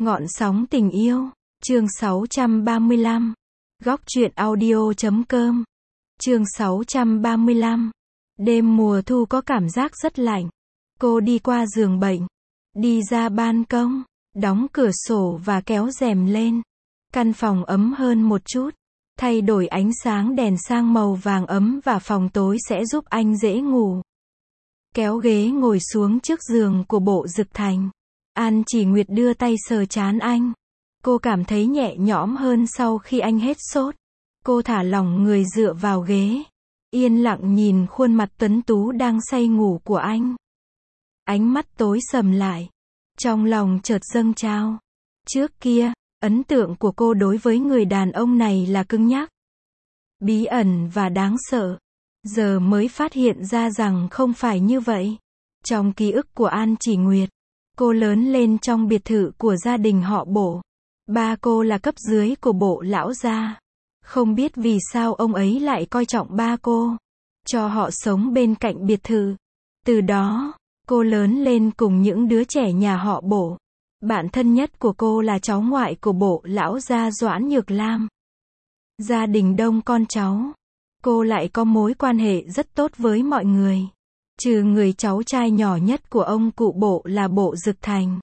Ngọn sóng tình yêu, chương 635. Góc truyện audio.com. Chương 635. Đêm mùa thu có cảm giác rất lạnh. Cô đi qua giường bệnh, đi ra ban công, đóng cửa sổ và kéo rèm lên. Căn phòng ấm hơn một chút. Thay đổi ánh sáng đèn sang màu vàng ấm và phòng tối sẽ giúp anh dễ ngủ. Kéo ghế ngồi xuống trước giường của Bộ Dực Thành. An Chỉ Nguyệt đưa tay sờ trán anh. Cô cảm thấy nhẹ nhõm hơn sau khi anh hết sốt. Cô thả lỏng người dựa vào ghế. Yên lặng nhìn khuôn mặt tuấn tú đang say ngủ của anh. Ánh mắt tối sầm lại. Trong lòng chợt dâng trào. Trước kia, ấn tượng của cô đối với người đàn ông này là cứng nhắc, bí ẩn và đáng sợ. Giờ mới phát hiện ra rằng không phải như vậy. Trong ký ức của An Chỉ Nguyệt, cô lớn lên trong biệt thự của gia đình họ Bộ. Ba cô là cấp dưới của Bộ lão gia. Không biết vì sao ông ấy lại coi trọng ba cô, cho họ sống bên cạnh biệt thự. Từ đó, cô lớn lên cùng những đứa trẻ nhà họ Bộ. Bạn thân nhất của cô là cháu ngoại của Bộ lão gia Doãn Nhược Lam. Gia đình đông con cháu. Cô lại có mối quan hệ rất tốt với mọi người. Trừ người cháu trai nhỏ nhất của ông cụ Bộ là Bộ Dực Thành.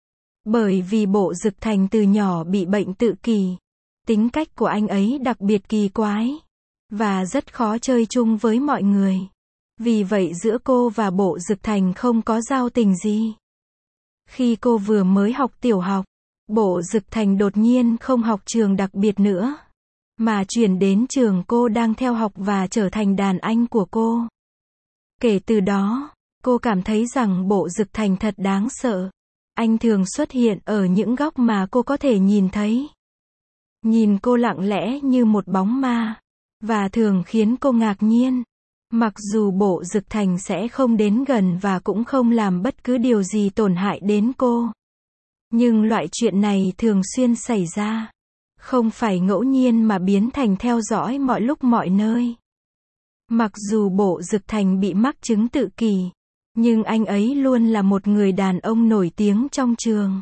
Bởi vì Bộ Dực Thành từ nhỏ bị bệnh tự kỷ. Tính cách của anh ấy đặc biệt kỳ quái. Và rất khó chơi chung với mọi người. Vì vậy giữa cô và Bộ Dực Thành không có giao tình gì. Khi cô vừa mới học tiểu học, Bộ Dực Thành đột nhiên không học trường đặc biệt nữa, mà chuyển đến trường cô đang theo học và trở thành đàn anh của cô. Kể từ đó, cô cảm thấy rằng Bộ Dực Thành thật đáng sợ. Anh thường xuất hiện ở những góc mà cô có thể nhìn thấy. Nhìn cô lặng lẽ như một bóng ma, và thường khiến cô ngạc nhiên. Mặc dù Bộ Dực Thành sẽ không đến gần và cũng không làm bất cứ điều gì tổn hại đến cô. Nhưng loại chuyện này thường xuyên xảy ra. Không phải ngẫu nhiên mà biến thành theo dõi mọi lúc mọi nơi. Mặc dù Bộ Dực Thành bị mắc chứng tự kỷ, nhưng anh ấy luôn là một người đàn ông nổi tiếng trong trường.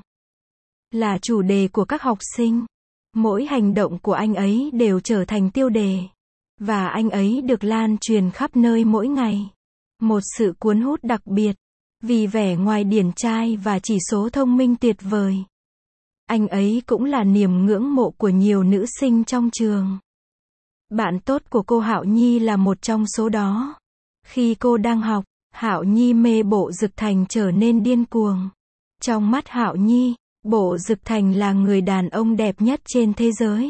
Là chủ đề của các học sinh. Mỗi hành động của anh ấy đều trở thành tiêu đề. Và anh ấy được lan truyền khắp nơi mỗi ngày. Một sự cuốn hút đặc biệt. Vì vẻ ngoài điển trai và chỉ số thông minh tuyệt vời. Anh ấy cũng là niềm ngưỡng mộ của nhiều nữ sinh trong trường. Bạn tốt của cô Hạo Nhi là một trong số đó. Khi cô đang học, Hạo Nhi mê Bộ Dực Thành trở nên điên cuồng. Trong mắt Hạo Nhi, Bộ Dực Thành là người đàn ông đẹp nhất trên thế giới.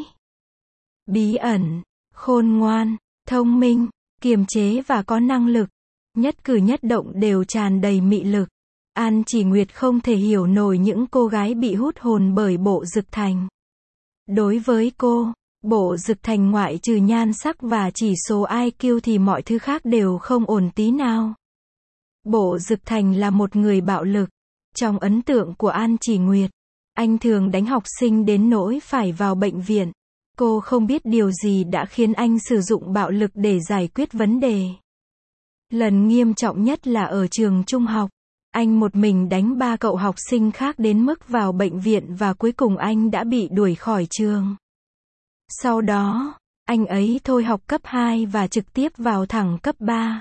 Bí ẩn, khôn ngoan, thông minh, kiềm chế và có năng lực. Nhất cử nhất động đều tràn đầy mị lực. An Chỉ Nguyệt không thể hiểu nổi những cô gái bị hút hồn bởi Bộ Dực Thành. Đối với cô, Bộ Dực Thành ngoại trừ nhan sắc và chỉ số IQ thì mọi thứ khác đều không ổn tí nào. Bộ Dực Thành là một người bạo lực. Trong ấn tượng của An Chỉ Nguyệt, anh thường đánh học sinh đến nỗi phải vào bệnh viện. Cô không biết điều gì đã khiến anh sử dụng bạo lực để giải quyết vấn đề. Lần nghiêm trọng nhất là ở trường trung học. Anh một mình đánh 3 cậu học sinh khác đến mức vào bệnh viện và cuối cùng anh đã bị đuổi khỏi trường. Sau đó, anh ấy thôi học cấp 2 và trực tiếp vào thẳng cấp 3.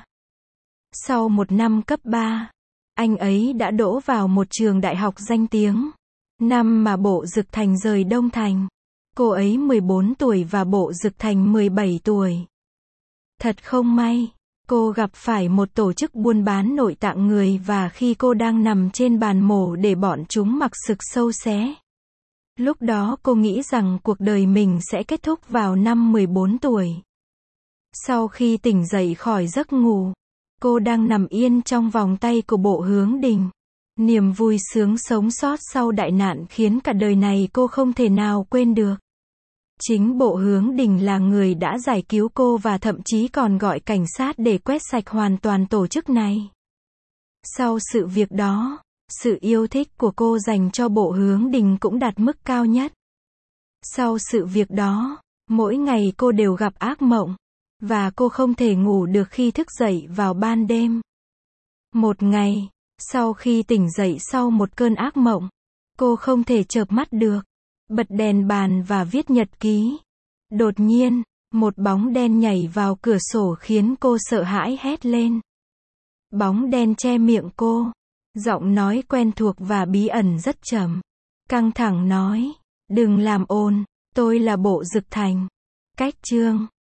Sau một năm cấp 3, anh ấy đã đỗ vào một trường đại học danh tiếng. Năm mà Bộ Dực Thành rời Đông Thành, cô ấy 14 tuổi và Bộ Dực Thành 17 tuổi. Thật không may, cô gặp phải một tổ chức buôn bán nội tạng người và khi cô đang nằm trên bàn mổ để bọn chúng mặc sực sâu xé. Lúc đó cô nghĩ rằng cuộc đời mình sẽ kết thúc vào năm 14 tuổi. Sau khi tỉnh dậy khỏi giấc ngủ, cô đang nằm yên trong vòng tay của Bộ Hướng Đình. Niềm vui sướng sống sót sau đại nạn khiến cả đời này cô không thể nào quên được. Chính Bộ Hướng Đình là người đã giải cứu cô và thậm chí còn gọi cảnh sát để quét sạch hoàn toàn tổ chức này. Sau sự việc đó, sự yêu thích của cô dành cho Bộ Hướng Đình cũng đạt mức cao nhất. Sau sự việc đó, mỗi ngày cô đều gặp ác mộng. Và cô không thể ngủ được khi thức dậy vào ban đêm. Một ngày, sau khi tỉnh dậy sau một cơn ác mộng, Cô không thể chợp mắt được. Bật đèn bàn và viết nhật ký. Đột nhiên, một bóng đen nhảy vào cửa sổ khiến cô sợ hãi hét lên. Bóng đen che miệng cô. Giọng nói quen thuộc và bí ẩn rất trầm. Căng thẳng nói, đừng làm ồn, tôi là Bộ Dực Thành. Cách chương